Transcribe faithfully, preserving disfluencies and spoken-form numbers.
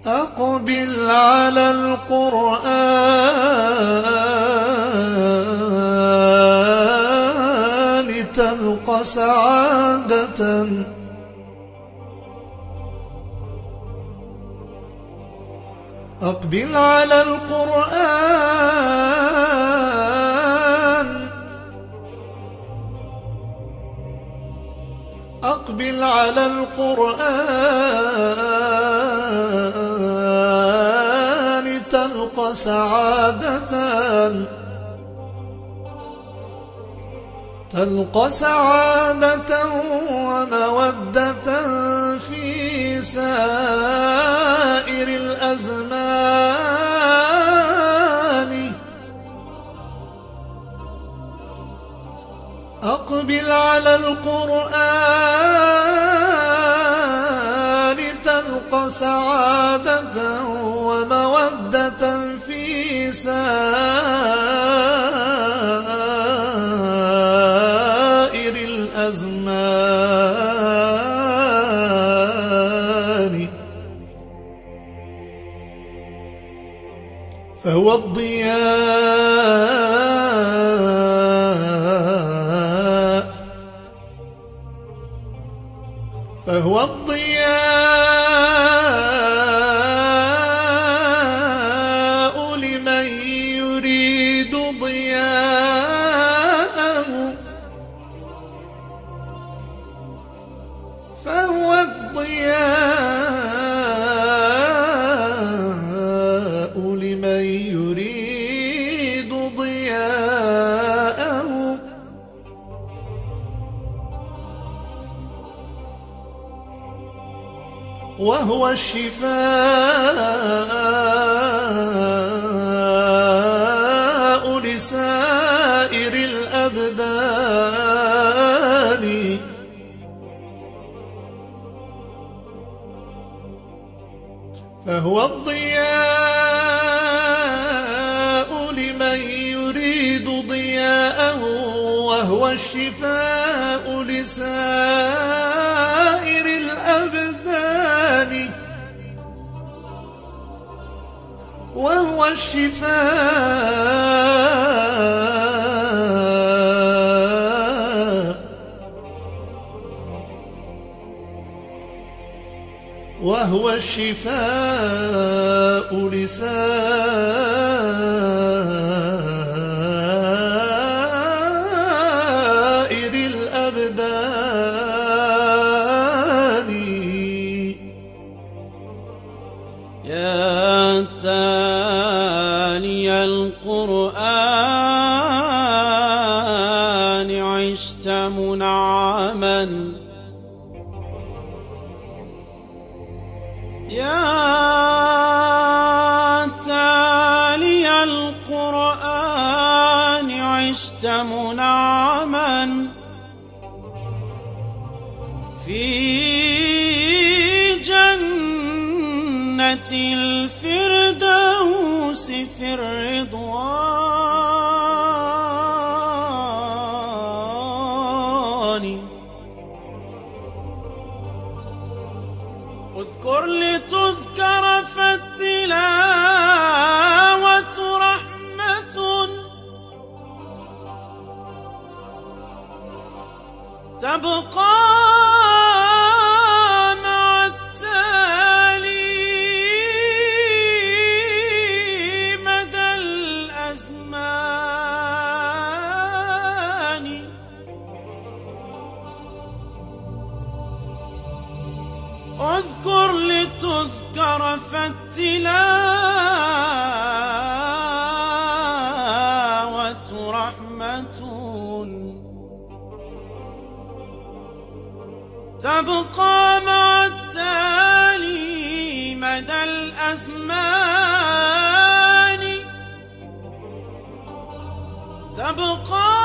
أقبل على القرآن تلق سعادة، أقبل على القرآن، أقبل على القرآن تلق سعادة، تلق سعادة ومودة في سائر الأزمان. أقبل على القرآن تلق سعادة ومودة في سائر الأزمان. فهو الضياء، فهو الضياء لمن يريد ضياءه، فهو الضياء لمن يريد ضياءه. وهو الشفاء لسائر الأبدان. فهو الضياء لمن يريد ضياءه، وهو الشفاء لسائر الأبدان. وهو الشفاء، وهو الشفاء لسائر الأبدان. يا تالي القرآن عشت منعما، يا تالي القرآن عشت منعما في جنة الفردوس في الرضوان. اذكر لتذكر فالتلاوة رحمة، تبقى مع التالي مدى الأزمان. اذكر لتذكر فالتلاوة رحمة، تبقى مع التالي مدى الأزمان. تبقى